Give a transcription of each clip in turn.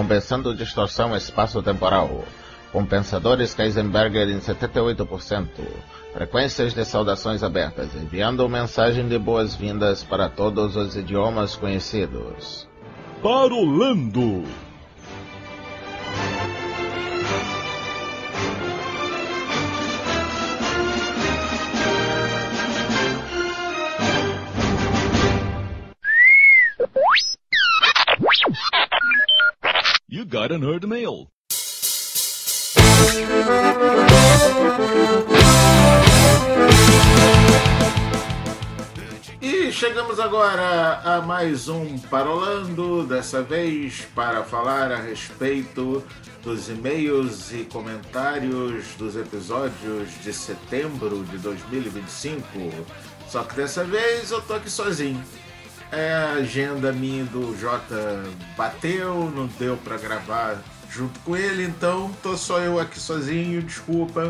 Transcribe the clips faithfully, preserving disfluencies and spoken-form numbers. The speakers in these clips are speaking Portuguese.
compensando distorção espaço-temporal. Compensadores Kaizenberger em setenta e oito por cento. Frequências de saudações abertas, enviando mensagem de boas-vindas para todos os idiomas conhecidos. Parolando. You got an nerd mail. E chegamos agora a mais um Parolando, dessa vez para falar a respeito dos e-mails e comentários dos episódios de setembro de dois mil e vinte e cinco. Só que dessa vez eu tô aqui sozinho. É, a agenda minha do Jota bateu, não deu pra gravar junto com ele, então tô só eu aqui sozinho, desculpa,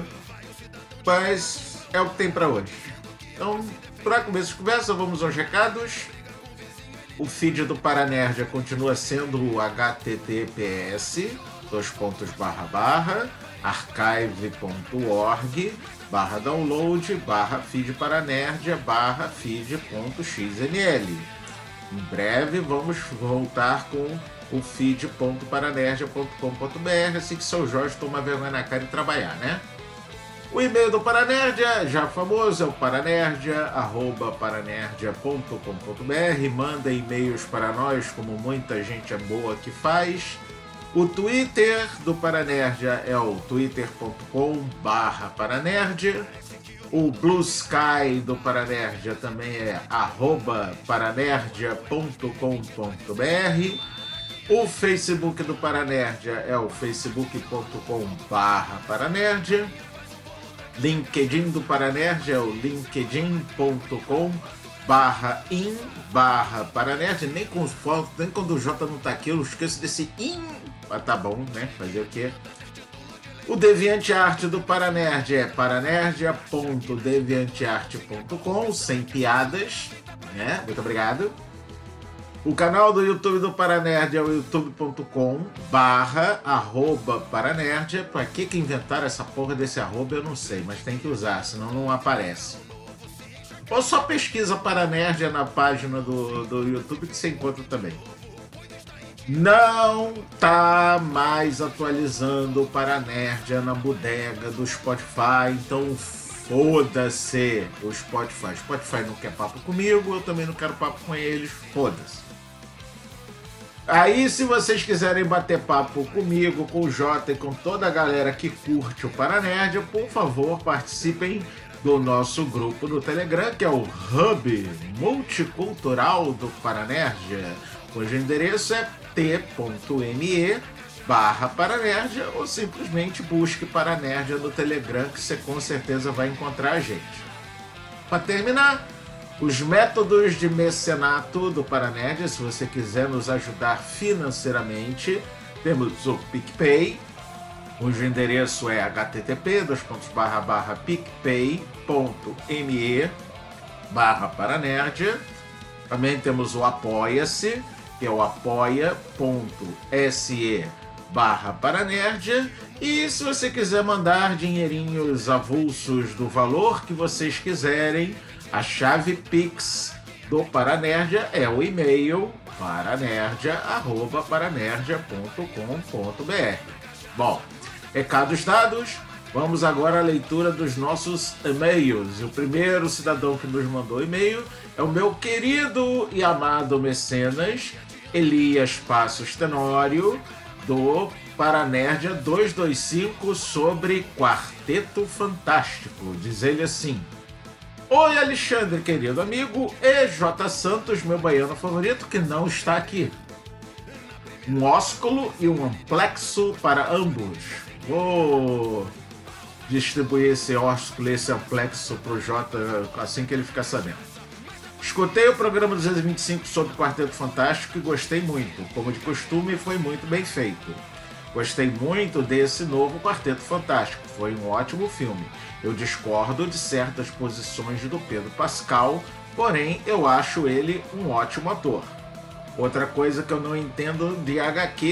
mas é o que tem pra hoje. Então, pra começo de conversa, vamos aos recados. O feed do Paranerdia continua sendo o https dois pontos barra barra archive.org barra download barra feed paranerdia barra feed.xml. Em breve vamos voltar com o feed ponto paranerdia ponto com ponto br, assim que seu Jorge toma vergonha na cara e trabalhar, né? O e-mail do Paranerdia, já famoso, é o paranerdia arroba paranerdia ponto com ponto br. Manda e-mails para nós, como muita gente é boa que faz. O Twitter do Paranerdia é o twitter ponto com barra paranerdia. O Blue Sky do Paranerdia também é arroba paranerdia ponto com ponto br. O Facebook do Paranerdia é o facebook ponto com barra paranerdia. LinkedIn do Paranerdia é o linkedin ponto com barra in barra paranerdia. Nem com fotos, nem quando o Jota não tá aqui, eu esqueço desse in. Mas tá bom, né? Fazer o quê? O DeviantArt do Paranerdia é paranerdia ponto deviantart ponto com, sem piadas, né? Muito obrigado. O canal do YouTube do Paranerdia é o youtube ponto com barra arroba paranerdia. Pra que que inventaram essa porra desse arroba eu não sei, mas tem que usar, senão não aparece. Ou só pesquisa Paranerdia na página do, do YouTube que você encontra também. Não tá mais atualizando o Paranerdia na bodega do Spotify, então foda-se o Spotify. Spotify não quer papo comigo, eu também não quero papo com eles, foda-se. Aí, se vocês quiserem bater papo comigo, com o Jota e com toda a galera que curte o Paranerdia, por favor, participem do nosso grupo no Telegram, que é o Hub Multicultural do Paranerdia, cujo endereço é t.me barra paranerdia, ou simplesmente busque Paranerdia no Telegram, que você com certeza vai encontrar a gente. Para terminar, os métodos de mecenato do Paranerdia, se você quiser nos ajudar financeiramente, temos o PicPay, cujo endereço é http dois pontos barra barra picpay.me barra paranerdia. Também temos o Apoia-se, que é o apoia.se barra paranerdia. E se você quiser mandar dinheirinhos avulsos do valor que vocês quiserem, a chave Pix do Paranerdia é o e-mail paranerdia arroba paranerdia ponto com ponto br. Bom, recados dados, vamos agora à leitura dos nossos e-mails. O primeiro cidadão que nos mandou e-mail é o meu querido e amado mecenas Elias Passos Tenório, do Paranerdia duzentos e vinte e cinco, sobre Quarteto Fantástico. Diz ele assim: oi, Alexandre, querido amigo, e J. Santos, meu baiano favorito, que não está aqui. Um ósculo e um amplexo para ambos. Vou distribuir esse ósculo e esse amplexo pro J assim que ele ficar sabendo. Escutei o programa duzentos e vinte e cinco sobre o Quarteto Fantástico e gostei muito. Como de costume, foi muito bem feito. Gostei muito desse novo Quarteto Fantástico. Foi um ótimo filme. Eu discordo de certas posições do Pedro Pascal, porém eu acho ele um ótimo ator. Outra coisa que eu não entendo de agá quê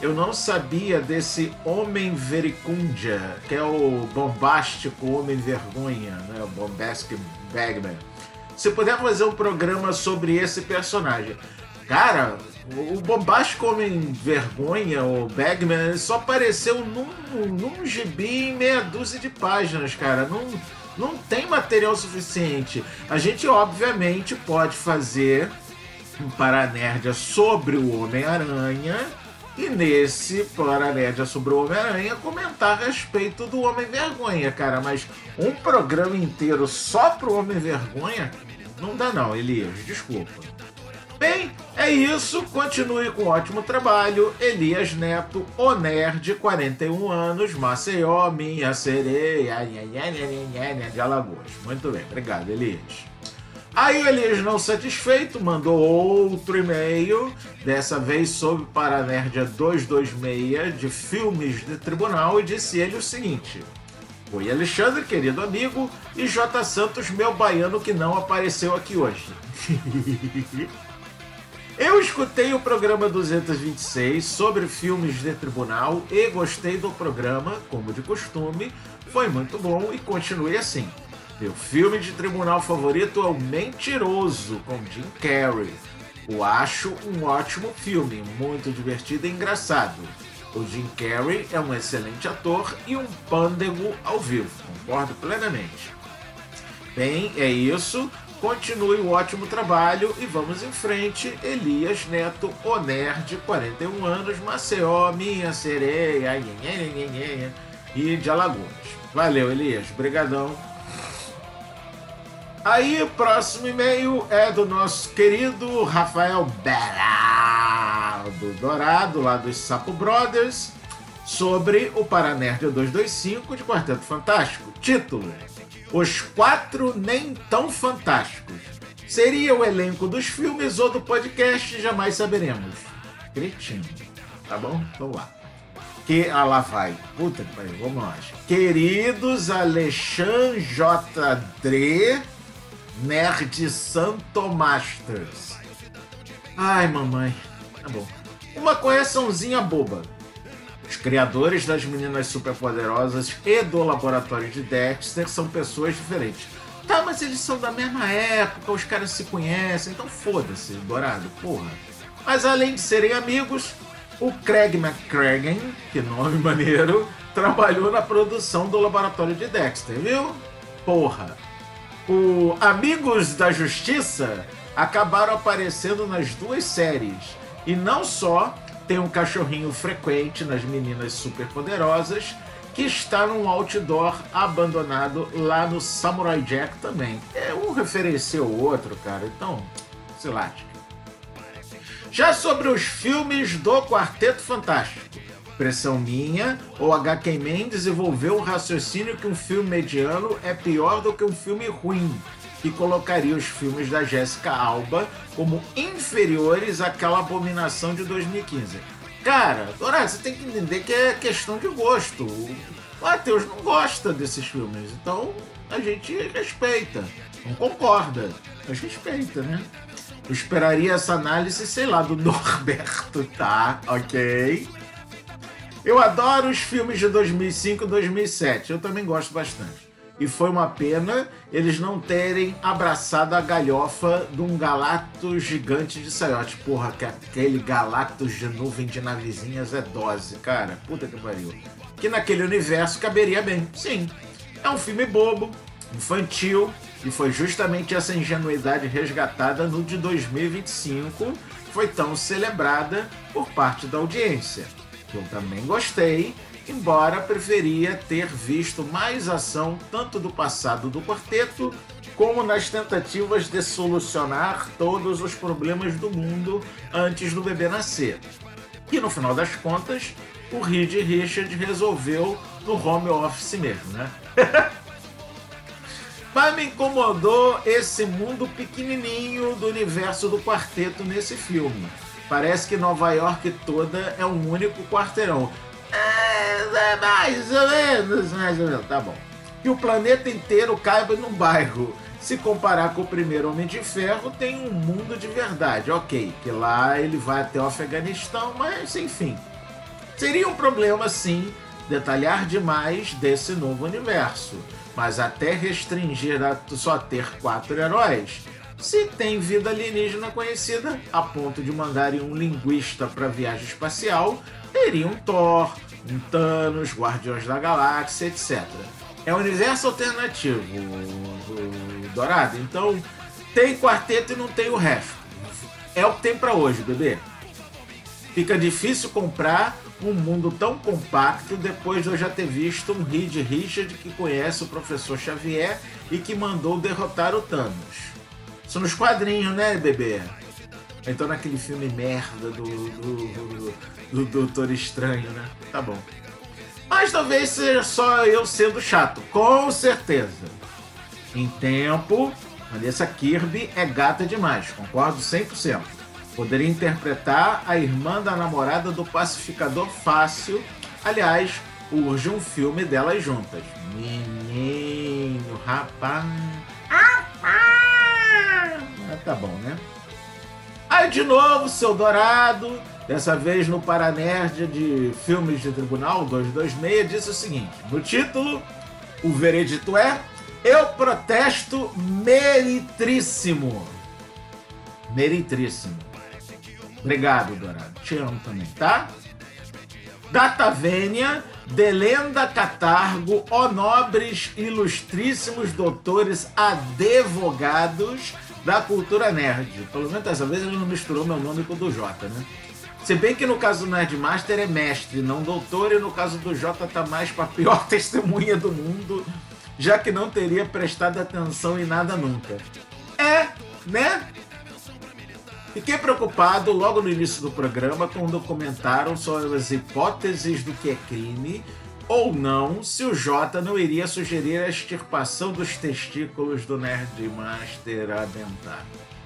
eu não sabia desse Homem Vericundia, que é o bombástico Homem Vergonha, né? O Bombastic Bagman. Se puder fazer um programa sobre esse personagem. Cara, o bombástico Homem Vergonha, o Bagman, só apareceu num, num gibi em meia dúzia de páginas, cara. Não, não tem material suficiente. A gente, obviamente, pode fazer um Paranerdia sobre o Homem-Aranha e nesse Paranerdia sobre o Homem-Aranha comentar a respeito do Homem-Vergonha, cara. Mas um programa inteiro só pro Homem-Vergonha não dá não, Elias, desculpa. Bem, é isso. Continue com um ótimo trabalho. Elias Neto, o Nerd, quarenta e um anos, Maceió, minha sereia, de Alagoas. Muito bem, obrigado, Elias. Aí o Elias, não satisfeito, mandou outro e-mail, dessa vez sobre Paranerdia duzentos e vinte e seis, de filmes de tribunal, e disse ele o seguinte: oi, Alexandre, querido amigo, e J. Santos, meu baiano que não apareceu aqui hoje. Eu escutei o programa duzentos e vinte e seis sobre filmes de tribunal e gostei do programa, como de costume, foi muito bom e continue assim. Meu filme de tribunal favorito é O Mentiroso, com Jim Carrey. Eu acho um ótimo filme, muito divertido e engraçado. O Jim Carrey é um excelente ator e um pândego ao vivo, concordo plenamente. Bem, é isso. Continue o ótimo trabalho e vamos em frente. Elias Neto, o Nerd, quarenta e um anos, Maceió, minha sereia, e de Alagoas. Valeu, Elias. Brigadão. Aí, o próximo e-mail é do nosso querido Rafael Beraldo Dourado, lá dos Sapo Brothers, sobre o Paranerdia duzentos e vinte e cinco de Quarteto Fantástico. Título: Os Quatro Nem Tão Fantásticos. Seria o elenco dos filmes ou do podcast? Jamais saberemos. Cretino. Tá bom? Vamos lá. Que, ah, lá vai. Puta que pariu. Vamos lá. Queridos Alexandre J. Dre, Nerd Santomasters. Ai, mamãe. Tá bom. Uma correçãozinha boba. Os criadores das Meninas Superpoderosas e do Laboratório de Dexter são pessoas diferentes. Tá, mas eles são da mesma época, os caras se conhecem, então foda-se, Dourado, porra. Mas além de serem amigos, o Craig McCracken, que nome maneiro, trabalhou na produção do Laboratório de Dexter, viu? Porra. O Amigos da Justiça acabaram aparecendo nas duas séries. E não só tem um cachorrinho frequente nas Meninas Superpoderosas, que está num outdoor abandonado lá no Samurai Jack também. É, um referencia o outro, cara, então se late. Já sobre os filmes do Quarteto Fantástico, pressão minha, ou H K Man desenvolveu um raciocínio que um filme mediano é pior do que um filme ruim, e colocaria os filmes da Jessica Alba como inferiores àquela abominação de dois mil e quinze. Cara, Dourado, você tem que entender que é questão de gosto. O Matheus não gosta desses filmes, então a gente respeita. Não concorda, mas respeita, né? Eu esperaria essa análise, sei lá, do Norberto, tá? Ok? Eu adoro os filmes de dois mil e cinco e dois mil e sete, eu também gosto bastante. E foi uma pena eles não terem abraçado a galhofa de um Galactus gigante de saiote. Porra, que aquele Galactus de nuvem de navezinhas é dose, cara. Puta que pariu. Que naquele universo caberia bem. Sim, é um filme bobo, infantil, e foi justamente essa ingenuidade resgatada no de dois mil e vinte e cinco, que foi tão celebrada por parte da audiência. Eu também gostei, embora preferia ter visto mais ação tanto do passado do quarteto, como nas tentativas de solucionar todos os problemas do mundo antes do bebê nascer. E no final das contas, o Reed Richards resolveu no home office mesmo, né? Mas me incomodou esse mundo pequenininho do universo do quarteto nesse filme. Parece que Nova York toda é um único quarteirão. É, mais ou menos, mais ou menos, tá bom. E o planeta inteiro caiba num bairro. Se comparar com o primeiro Homem de Ferro, tem um mundo de verdade. Ok, que lá ele vai até o Afeganistão, mas enfim. Seria um problema, sim, detalhar demais desse novo universo, mas até restringir a só ter quatro heróis, se tem vida alienígena conhecida, a ponto de mandarem um linguista para viagem espacial, teriam um Thor, um Thanos, Guardiões da Galáxia, etcétera. É um universo alternativo, Dourado, então tem quarteto e não tem o resto. É o que tem para hoje, bebê. Fica difícil comprar um mundo tão compacto depois de eu já ter visto um Reed Richards que conhece o professor Xavier e que mandou derrotar o Thanos. Isso nos quadrinhos, né, bebê? Então naquele filme merda do, do, do, do Doutor Estranho, né? Tá bom. Mas talvez seja só eu sendo chato, com certeza. Em tempo, Vanessa Kirby é gata demais, concordo cem por cento. Poderia interpretar a irmã da namorada do pacificador fácil. Aliás, urge um filme delas juntas. Menino, rapaz... Ah, tá bom, né? Aí de novo, seu Dourado, dessa vez no Paranerd de Filmes de Tribunal duzentos e vinte e seis, disse o seguinte, no título, o veredito é: eu protesto meritríssimo. Meritríssimo. Obrigado, Dourado. Te amo também, tá? Data Vênia, delenda catargo, ó nobres, ilustríssimos doutores advogados da cultura nerd. Pelo menos dessa vez ele não misturou meu nome com o do Jota, né? Se bem que no caso do Nerdmaster é mestre, não doutor, e no caso do Jota tá mais pra pior testemunha do mundo, já que não teria prestado atenção em nada nunca. É, né? Fiquei preocupado logo no início do programa quando comentaram sobre as hipóteses do que é crime ou não, se o Jota não iria sugerir a extirpação dos testículos do Nerdmaster adentado.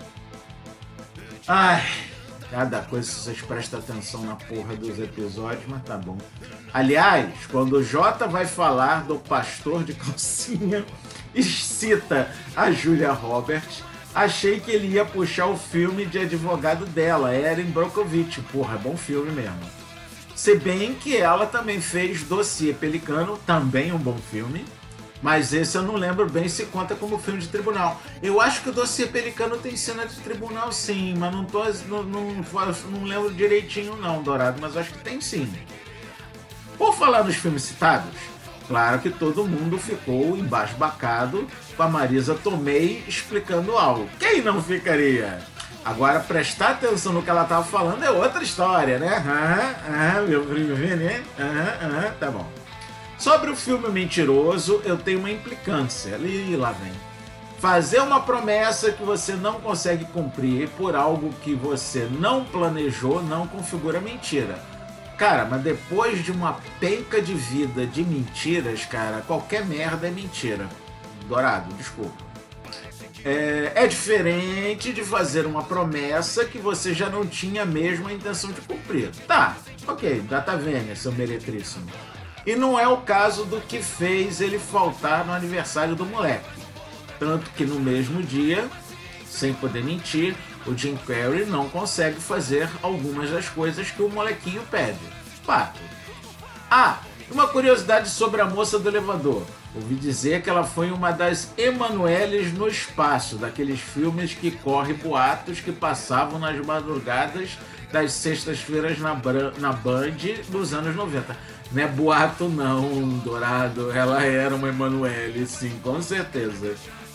Ai, cada coisa vocês prestam atenção na porra dos episódios, mas tá bom. Aliás, quando o Jota vai falar do pastor de calcinha e cita a Julia Roberts, achei que ele ia puxar o filme de advogado dela, Erin Brockovich. Porra, é bom filme mesmo. Se bem que ela também fez Dossiê Pelicano, também um bom filme, mas esse eu não lembro bem se conta como filme de tribunal. Eu acho que o Dossiê Pelicano tem cena de tribunal sim, mas não, tô, não, não, não lembro direitinho não, Dourado, mas acho que tem sim. Por falar nos filmes citados, claro que todo mundo ficou embasbacado com a Marisa Tomei explicando algo. Quem não ficaria? Agora, prestar atenção no que ela estava falando é outra história, né? Ah, ah, meu primo Vini, ah, ah, tá bom. Sobre o filme Mentiroso, eu tenho uma implicância. E lá vem. Fazer uma promessa que você não consegue cumprir por algo que você não planejou não configura mentira. Cara, mas depois de uma penca de vida de mentiras, cara, qualquer merda é mentira. Dourado, desculpa. É, é diferente de fazer uma promessa que você já não tinha mesmo a intenção de cumprir. Tá, ok, data vênia, seu meretríssimo. E não é o caso do que fez ele faltar no aniversário do moleque. Tanto que no mesmo dia, sem poder mentir, o Jim Carrey não consegue fazer algumas das coisas que o molequinho pede. Fato. Ah, uma curiosidade sobre a moça do elevador. Ouvi dizer que ela foi uma das Emanueles no espaço, daqueles filmes que corre boatos que passavam nas madrugadas das sextas-feiras na, na Band dos anos noventa. Não é boato não, Dourado, ela era uma Emanuele, sim, com certeza.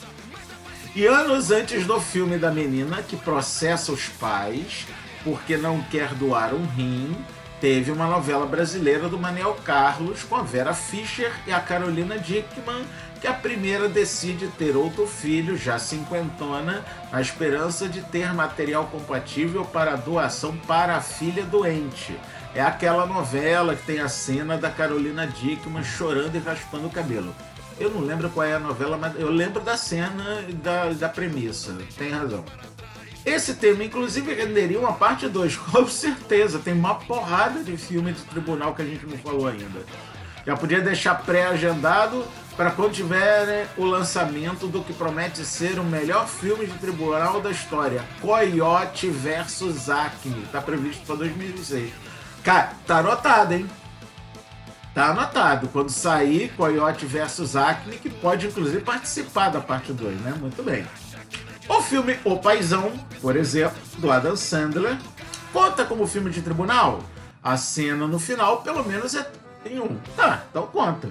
E anos antes do filme da menina que processa os pais porque não quer doar um rim, teve uma novela brasileira do Manel Carlos com a Vera Fischer e a Carolina Dickmann, que a primeira decide ter outro filho, já cinquentona, na esperança de ter material compatível para doação para a filha doente. É aquela novela que tem a cena da Carolina Dickmann chorando e raspando o cabelo. Eu não lembro qual é a novela, mas eu lembro da cena e da, da premissa. Tem razão. Esse tema, inclusive, renderia uma parte dois, com certeza. Tem uma porrada de filme de tribunal que a gente não falou ainda. Já podia deixar pré-agendado para quando tiver o lançamento do que promete ser o melhor filme de tribunal da história. Coyote versus Acme. Está previsto para dois mil e vinte e seis. Cara, tá anotado, hein? Tá anotado. Quando sair Coyote versus Acne, que pode inclusive participar da parte dois, né? Muito bem. O filme O Paizão, por exemplo, do Adam Sandler, conta como filme de tribunal. A cena no final, pelo menos, é em um. Tá, então conta.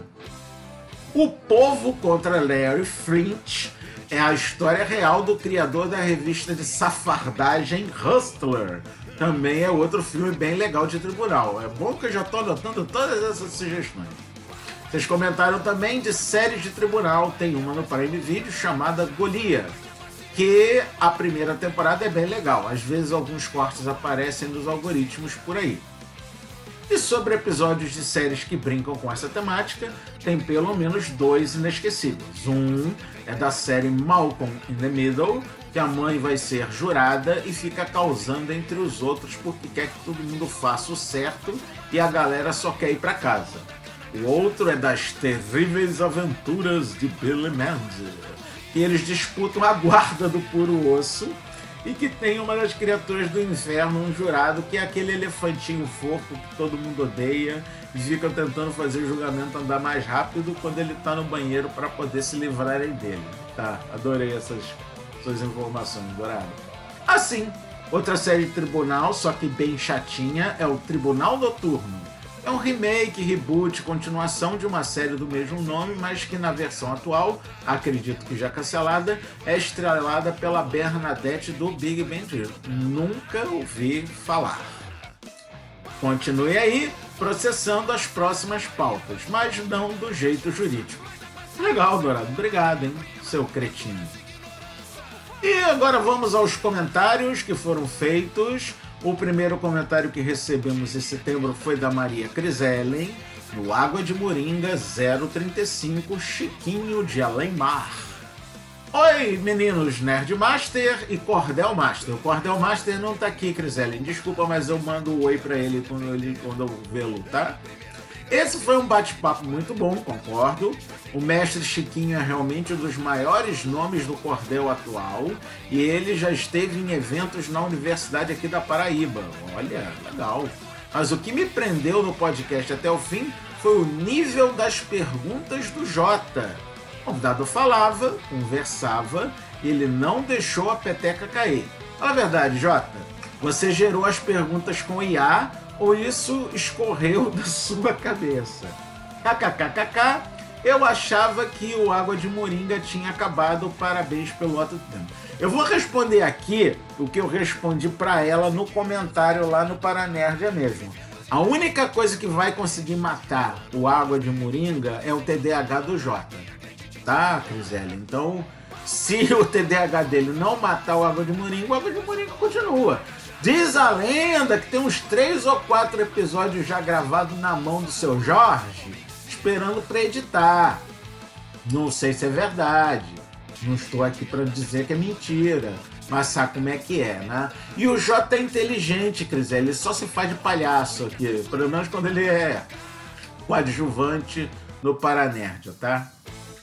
O Povo contra Larry Flynt é a história real do criador da revista de safardagem Hustler. Também é outro filme bem legal de tribunal. É bom que eu já estou anotando todas essas sugestões. Vocês comentaram também de séries de tribunal. Tem uma no Prime Video chamada Golia, que a primeira temporada é bem legal. Às vezes alguns cortes aparecem nos algoritmos por aí. E sobre episódios de séries que brincam com essa temática, tem pelo menos dois inesquecíveis. Um é da série Malcolm in the Middle, que a mãe vai ser jurada e fica causando entre os outros porque quer que todo mundo faça o certo e a galera só quer ir para casa. O outro é das terríveis aventuras de Billy Mandy, que eles disputam a guarda do puro osso e que tem uma das criaturas do inferno, um jurado, que é aquele elefantinho fofo que todo mundo odeia e fica tentando fazer o julgamento andar mais rápido quando ele tá no banheiro para poder se livrarem dele. Tá, adorei essas suas informações, Dourado. Assim, outra série de tribunal, só que bem chatinha, é o Tribunal Noturno. É um remake, reboot, continuação de uma série do mesmo nome, mas que na versão atual, acredito que já cancelada, é estrelada pela Bernadette do Big Bang Theory. Nunca ouvi falar. Continue aí processando as próximas pautas, mas não do jeito jurídico. Legal, Dourado. Obrigado, hein, seu cretino. E agora vamos aos comentários que foram feitos. O primeiro comentário que recebemos em setembro foi da Maria Crisellen, no Água de Moringa zero trinta e cinco, Chiquinho de Além-Mar. Oi, meninos Nerdmaster e Cordel Master. O Cordel Master não tá aqui, Crisellen. Desculpa, mas eu mando um oi pra ele quando, ele, quando eu vê-lo, tá? Esse foi um bate-papo muito bom, concordo. O mestre Chiquinho é realmente um dos maiores nomes do cordel atual e ele já esteve em eventos na universidade aqui da Paraíba. Olha, legal. Mas o que me prendeu no podcast até o fim foi o nível das perguntas do Jota. O convidado falava, conversava e ele não deixou a peteca cair. Fala a verdade, Jota. Você gerou as perguntas com I A ou isso escorreu da sua cabeça? KKKKK, eu achava que o Água de Moringa tinha acabado, parabéns pelo outro tempo. Eu vou responder aqui o que eu respondi para ela no comentário lá no Paranerdia mesmo. A única coisa que vai conseguir matar o Água de Moringa é o T D A H do Jota. Tá, Criselle? Então, se o T D A H dele não matar o Água de Moringa, o Água de Moringa continua. Diz a lenda que tem uns três ou quatro episódios já gravados na mão do seu Jorge, esperando para editar. Não sei se é verdade. Não estou aqui para dizer que é mentira. Mas sabe como é que é, né? E o Jota é inteligente, Cris. Ele só se faz de palhaço aqui. Pelo menos quando ele é coadjuvante no Paranerdia, tá?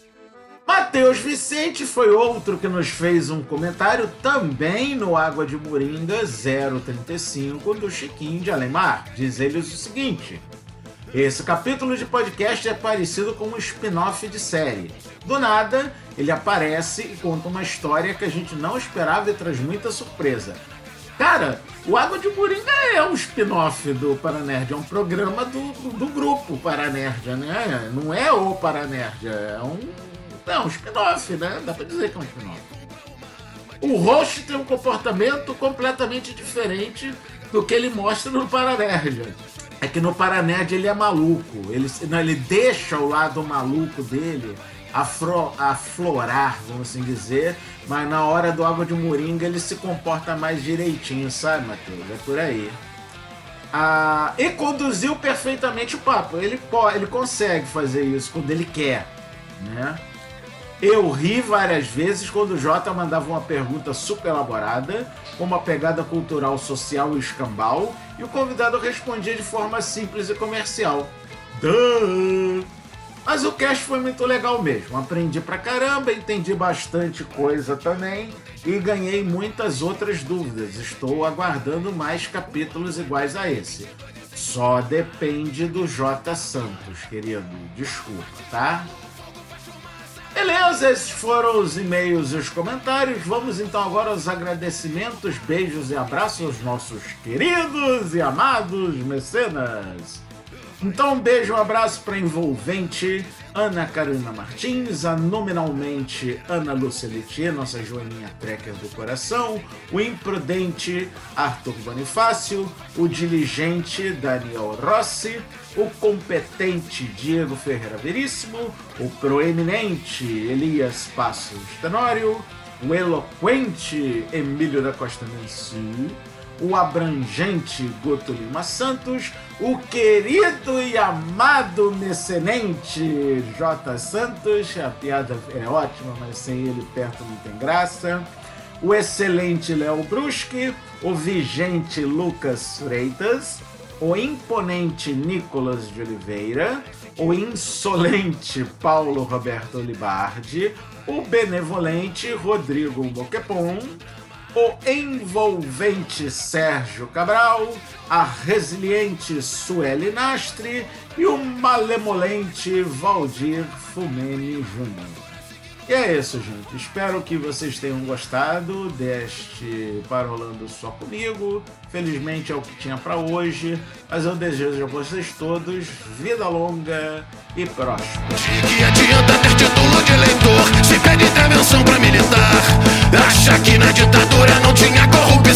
Matheus Vicente foi outro que nos fez um comentário também no Água de Moringa zero trinta e cinco do Chiquinho de Além-Mar. Diz ele o seguinte: esse capítulo de podcast é parecido com um spin-off de série. Do nada, ele aparece e conta uma história que a gente não esperava e traz muita surpresa. Cara, o Água de Moringa é um spin-off do Paranerdia, é um programa do, do, do grupo Paranerdia, né? Não é o Paranerdia, é um... Não, um spin-off, né? Dá pra dizer que é um spin-off. O host tem um comportamento completamente diferente do que ele mostra no Paranerdia. É que no Paranerdia ele é maluco. Ele, não, ele deixa o lado maluco dele afro, aflorar, vamos assim dizer. Mas na hora do Água de Moringa ele se comporta mais direitinho, sabe, Matheus? É por aí. Ah, e conduziu perfeitamente o papo. Ele, ele consegue fazer isso quando ele quer, né? Eu ri várias vezes quando o Jota mandava uma pergunta super elaborada, com uma pegada cultural, social e escambau, e o convidado respondia de forma simples e comercial. Duh! Mas o cast foi muito legal mesmo. Aprendi pra caramba, entendi bastante coisa também e ganhei muitas outras dúvidas. Estou aguardando mais capítulos iguais a esse. Só depende do J. Santos, querido. Desculpa, tá? Beleza, esses foram os e-mails e os comentários. Vamos então agora aos agradecimentos, beijos e abraços aos nossos queridos e amados mecenas. Então um beijo e um abraço para a envolvente Ana Carolina Martins, a nominalmente Ana Lúcia Letier, nossa joaninha tracker do coração, o imprudente Arthur Bonifácio, o diligente Daniel Rossi, o competente Diego Ferreira Veríssimo, o proeminente Elias Passos Tenório, o eloquente Emílio da Costa Mensu, o abrangente Guto Lima Santos, o querido e amado mecenente J. Santos, a piada é ótima, mas sem ele perto não tem graça, o excelente Léo Bruschi, o vigente Lucas Freitas, o imponente Nicolas de Oliveira, o insolente Paulo Roberto Olibardi, o benevolente Rodrigo Boquepon, o envolvente Sérgio Cabral, a resiliente Sueli Nastre e o malemolente Valdir Fumene Júnior. E é isso, gente. Espero que vocês tenham gostado deste Parolando Só Comigo. Felizmente é o que tinha para hoje, mas eu desejo a vocês todos vida longa e próspera. De que adianta ter título de eleitor se pede intervenção pra militar? Acha que na ditadura não tinha corrupção?